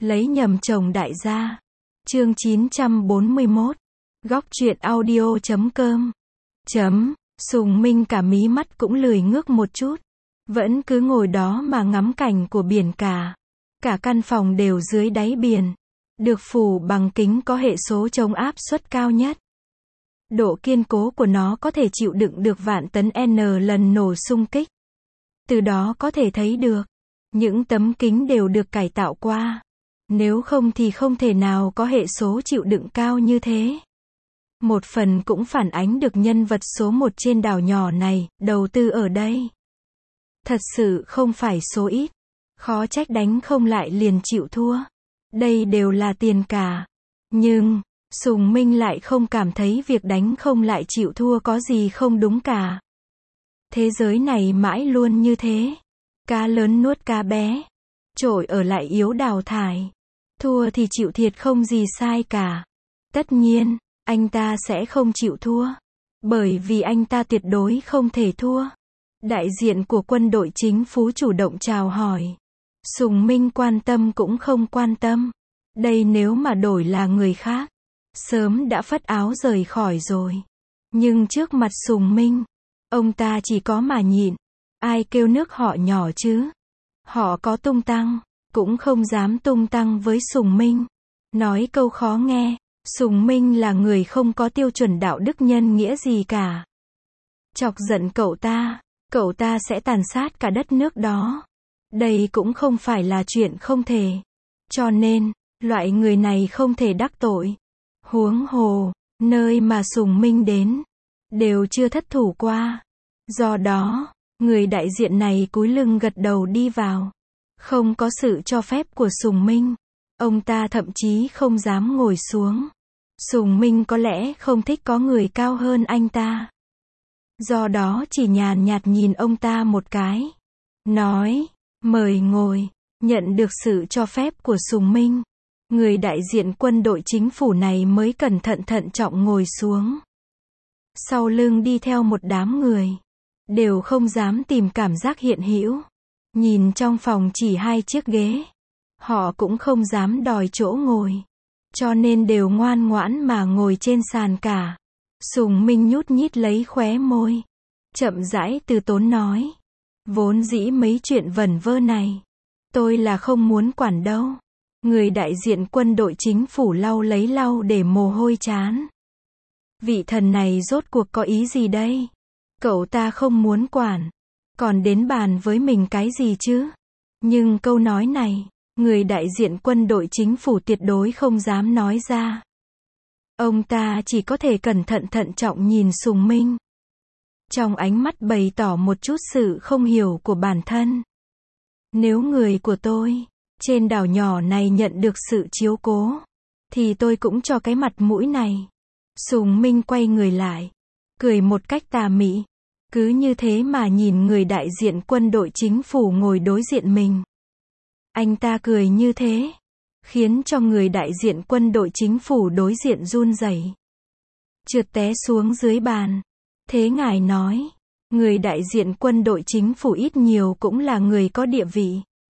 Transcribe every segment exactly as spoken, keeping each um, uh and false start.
Lấy nhầm chồng đại gia. Chương chín trăm bốn mươi mốt. Góc truyện audio chấm com. Chấm. Sùng Minh cả mí mắt cũng lười ngước một chút. Vẫn cứ ngồi đó mà ngắm cảnh của biển cả. Cả căn phòng đều dưới đáy biển. Được phủ bằng kính có hệ số chống áp suất cao nhất. Độ kiên cố của nó có thể chịu đựng được vạn tấn N lần nổ xung kích. Từ đó có thể thấy được, những tấm kính đều được cải tạo qua. Nếu không thì không thể nào có hệ số chịu đựng cao như thế. Một phần cũng phản ánh được nhân vật số một trên đảo nhỏ này, đầu tư ở đây. Thật sự không phải số ít. Khó trách đánh không lại liền chịu thua. Đây đều là tiền cả. Nhưng, Sùng Minh lại không cảm thấy việc đánh không lại chịu thua có gì không đúng cả. Thế giới này mãi luôn như thế. Cá lớn nuốt cá bé. Trội ở lại yếu đào thải. Thua thì chịu thiệt không gì sai cả. Tất nhiên, anh ta sẽ không chịu thua. Bởi vì anh ta tuyệt đối không thể thua. Đại diện của quân đội chính phủ chủ động chào hỏi. Sùng Minh quan tâm cũng không quan tâm. Đây nếu mà đổi là người khác, sớm đã phất áo rời khỏi rồi. Nhưng trước mặt Sùng Minh, ông ta chỉ có mà nhịn. Ai kêu nước họ nhỏ chứ? Họ có tung tăng, cũng không dám tung tăng với Sùng Minh. Nói câu khó nghe, Sùng Minh là người không có tiêu chuẩn đạo đức nhân nghĩa gì cả. Chọc giận cậu ta, cậu ta sẽ tàn sát cả đất nước đó. Đây cũng không phải là chuyện không thể. Cho nên, loại người này không thể đắc tội. Huống hồ, nơi mà Sùng Minh đến, đều chưa thất thủ qua. Do đó, người đại diện này cúi lưng gật đầu đi vào. Không có sự cho phép của Sùng Minh, ông ta thậm chí không dám ngồi xuống. Sùng Minh có lẽ không thích có người cao hơn anh ta. Do đó chỉ nhàn nhạt nhìn ông ta một cái. Nói, mời ngồi. Nhận được sự cho phép của Sùng Minh, người đại diện quân đội chính phủ này mới cẩn thận thận trọng ngồi xuống. Sau lưng đi theo một đám người. Đều không dám tìm cảm giác hiện hữu. Nhìn trong phòng chỉ hai chiếc ghế. Họ cũng không dám đòi chỗ ngồi. Cho nên đều ngoan ngoãn mà ngồi trên sàn cả. Sùng Minh nhút nhít lấy khóe môi. Chậm rãi từ tốn nói. Vốn dĩ mấy chuyện vẩn vơ này, tôi là không muốn quản đâu. Người đại diện quân đội chính phủ lau lấy lau để mồ hôi chán. Vị thần này rốt cuộc có ý gì đây? Cậu ta không muốn quản. Còn đến bàn với mình cái gì chứ? Nhưng câu nói này, người đại diện quân đội chính phủ tuyệt đối không dám nói ra. Ông ta chỉ có thể cẩn thận thận trọng nhìn Sùng Minh. Trong ánh mắt bày tỏ một chút sự không hiểu của bản thân. Nếu người của tôi, trên đảo nhỏ này nhận được sự chiếu cố, thì tôi cũng cho cái mặt mũi này. Sùng Minh quay người lại, cười một cách tà mị. Cứ như thế mà nhìn người đại diện quân đội chính phủ ngồi đối diện mình. Anh ta cười như thế, khiến cho người đại diện quân đội chính phủ đối diện run rẩy, trượt té xuống dưới bàn. Thế ngài nói, người đại diện quân đội chính phủ ít nhiều cũng là người có địa vị.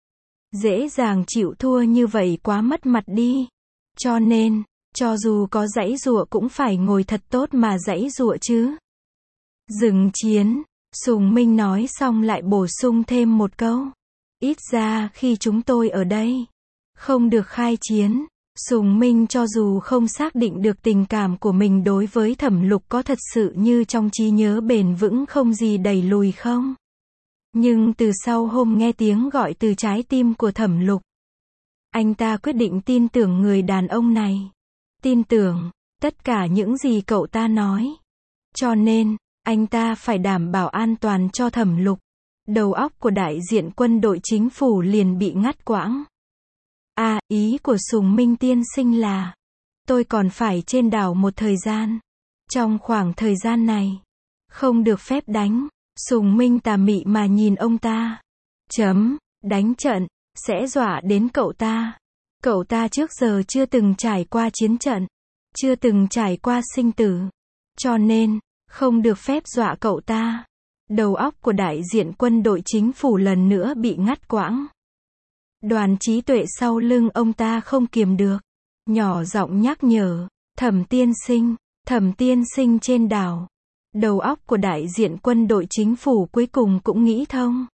Dễ dàng chịu thua như vậy quá mất mặt đi. Cho nên, cho dù có giãy giụa cũng phải ngồi thật tốt mà giãy giụa chứ. Dừng chiến, Sùng Minh nói xong lại bổ sung thêm một câu. Ít ra khi chúng tôi ở đây, không được khai chiến. Sùng Minh cho dù không xác định được tình cảm của mình đối với Thẩm Lục có thật sự như trong trí nhớ bền vững không gì đẩy lùi không. Nhưng từ sau hôm nghe tiếng gọi từ trái tim của Thẩm Lục, anh ta quyết định tin tưởng người đàn ông này. Tin tưởng tất cả những gì cậu ta nói. Cho nên, anh ta phải đảm bảo an toàn cho Thẩm Lục. Đầu óc của đại diện quân đội chính phủ liền bị ngắt quãng. À, ý của Sùng Minh tiên sinh là, tôi còn phải trên đảo một thời gian. Trong khoảng thời gian này, không được phép đánh. Sùng Minh tà mị mà nhìn ông ta. Chấm, đánh trận, sẽ dọa đến cậu ta. Cậu ta trước giờ chưa từng trải qua chiến trận, chưa từng trải qua sinh tử. Cho nên, không được phép dọa cậu ta. Đầu óc của đại diện quân đội chính phủ lần nữa bị ngắt quãng. Đoàn Trí Tuệ sau lưng ông ta không kiềm được, nhỏ giọng nhắc nhở, Thẩm tiên sinh, Thẩm tiên sinh trên đảo. Đầu óc của đại diện quân đội chính phủ cuối cùng cũng nghĩ thông.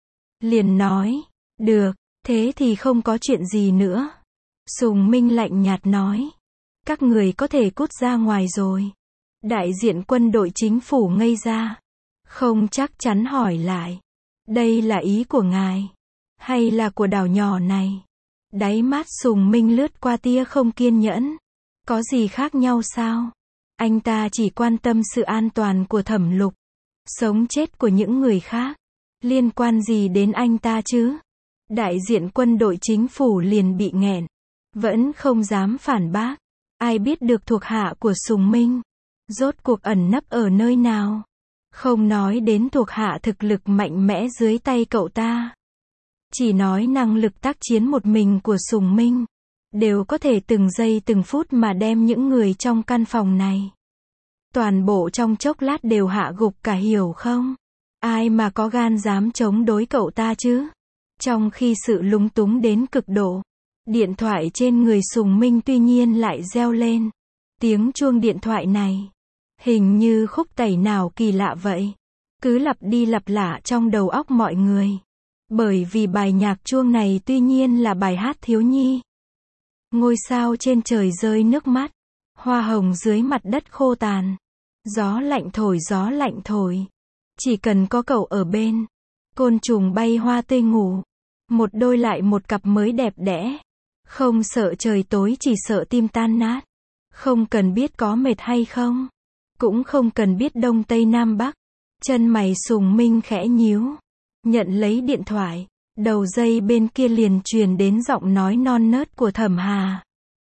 Liền nói, được, thế thì không có chuyện gì nữa. Sùng Minh lạnh nhạt nói, các người có thể cút ra ngoài rồi. Đại diện quân đội chính phủ ngây ra, không chắc chắn hỏi lại, đây là ý của ngài, hay là của đảo nhỏ này? Đáy mắt Sùng Minh lướt qua tia không kiên nhẫn. Có gì khác nhau sao? Anh ta chỉ quan tâm sự an toàn của Thẩm Lục. Sống chết của những người khác, liên quan gì đến anh ta chứ? Đại diện quân đội chính phủ liền bị nghẹn, vẫn không dám phản bác. Ai biết được thuộc hạ của Sùng Minh rốt cuộc ẩn nấp ở nơi nào? Không nói đến thuộc hạ thực lực mạnh mẽ dưới tay cậu ta, chỉ nói năng lực tác chiến một mình của Sùng Minh, đều có thể từng giây từng phút mà đem những người trong căn phòng này toàn bộ trong chốc lát đều hạ gục cả, hiểu không? Ai mà có gan dám chống đối cậu ta chứ? Trong khi sự lúng túng đến cực độ, điện thoại trên người Sùng Minh tuy nhiên lại reo lên. Tiếng chuông điện thoại này, hình như khúc tẩy nào kỳ lạ vậy, cứ lặp đi lặp lại trong đầu óc mọi người. Bởi vì bài nhạc chuông này tuy nhiên là bài hát thiếu nhi. Ngôi sao trên trời rơi nước mắt, hoa hồng dưới mặt đất khô tàn, gió lạnh thổi gió lạnh thổi, chỉ cần có cậu ở bên, côn trùng bay hoa tươi ngủ, một đôi lại một cặp mới đẹp đẽ, không sợ trời tối chỉ sợ tim tan nát, không cần biết có mệt hay không, cũng không cần biết đông tây nam bắc. Chân mày Sùng Minh khẽ nhíu, nhận lấy điện thoại, đầu dây bên kia liền truyền đến giọng nói non nớt của Thẩm Hà.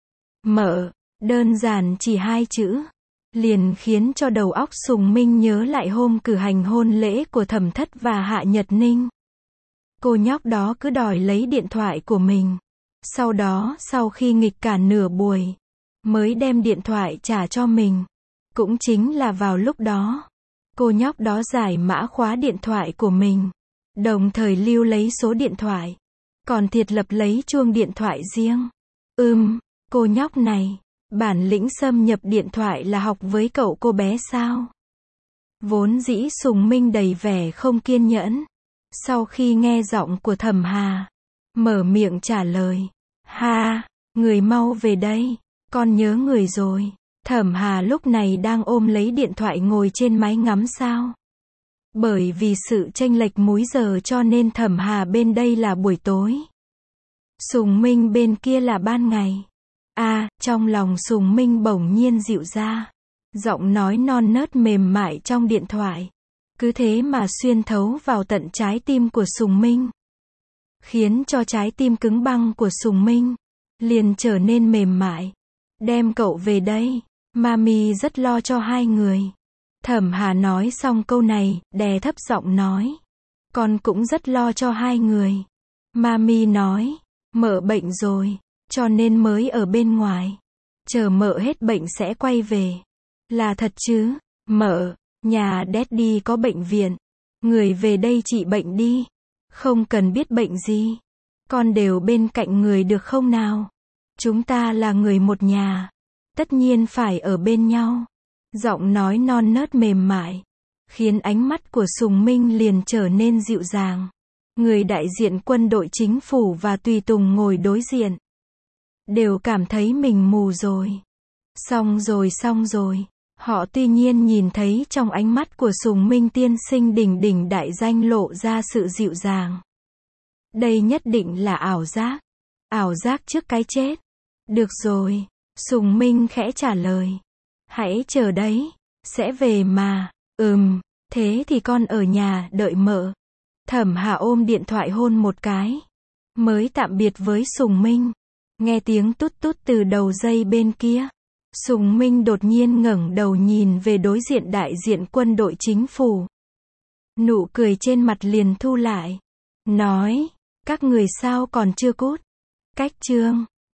Mợ, đơn giản chỉ hai chữ, liền khiến cho đầu óc Sùng Minh nhớ lại hôm cử hành hôn lễ của Thẩm Thất và Hạ Nhật Ninh. Cô nhóc đó cứ đòi lấy điện thoại của mình, sau đó sau khi nghịch cả nửa buổi, mới đem điện thoại trả cho mình. Cũng chính là vào lúc đó, cô nhóc đó giải mã khóa điện thoại của mình, đồng thời lưu lấy số điện thoại, còn thiệt lập lấy chuông điện thoại riêng. Ừm, cô nhóc này, bản lĩnh xâm nhập điện thoại là học với cậu cô bé sao? Vốn dĩ Sùng Minh đầy vẻ không kiên nhẫn, sau khi nghe giọng của Thẩm Hà, mở miệng trả lời, ha, người mau về đây, con nhớ người rồi. Thẩm Hà lúc này đang ôm lấy điện thoại ngồi trên máy ngắm sao. Bởi vì sự chênh lệch múi giờ cho nên Thẩm Hà bên đây là buổi tối, Sùng Minh bên kia là ban ngày. À, trong lòng Sùng Minh bỗng nhiên dịu ra, giọng nói non nớt mềm mại trong điện thoại, cứ thế mà xuyên thấu vào tận trái tim của Sùng Minh, khiến cho trái tim cứng băng của Sùng Minh liền trở nên mềm mại. Đem cậu về đây, Mami rất lo cho hai người. Thẩm Hà nói xong câu này, đè thấp giọng nói, con cũng rất lo cho hai người. Mami nói, mợ bệnh rồi, cho nên mới ở bên ngoài, chờ mợ hết bệnh sẽ quay về. Là thật chứ? Mợ, nhà Daddy có bệnh viện, người về đây trị bệnh đi, không cần biết bệnh gì, con đều bên cạnh người được không nào? Chúng ta là người một nhà, tất nhiên phải ở bên nhau. Giọng nói non nớt mềm mại, khiến ánh mắt của Sùng Minh liền trở nên dịu dàng. Người đại diện quân đội chính phủ và tùy tùng ngồi đối diện, đều cảm thấy mình mù rồi. Xong rồi xong rồi, họ tuy nhiên nhìn thấy trong ánh mắt của Sùng Minh tiên sinh đỉnh đỉnh đại danh lộ ra sự dịu dàng. Đây nhất định là ảo giác, ảo giác trước cái chết. Được rồi, Sùng Minh khẽ trả lời. Hãy chờ đấy, sẽ về mà. Ừm, thế thì con ở nhà đợi mợ. Thẩm Hà ôm điện thoại hôn một cái, mới tạm biệt với Sùng Minh. Nghe tiếng tút tút từ đầu dây bên kia, Sùng Minh đột nhiên ngẩng đầu nhìn về đối diện đại diện quân đội chính phủ. Nụ cười trên mặt liền thu lại, nói, các người sao còn chưa cút? Cách chương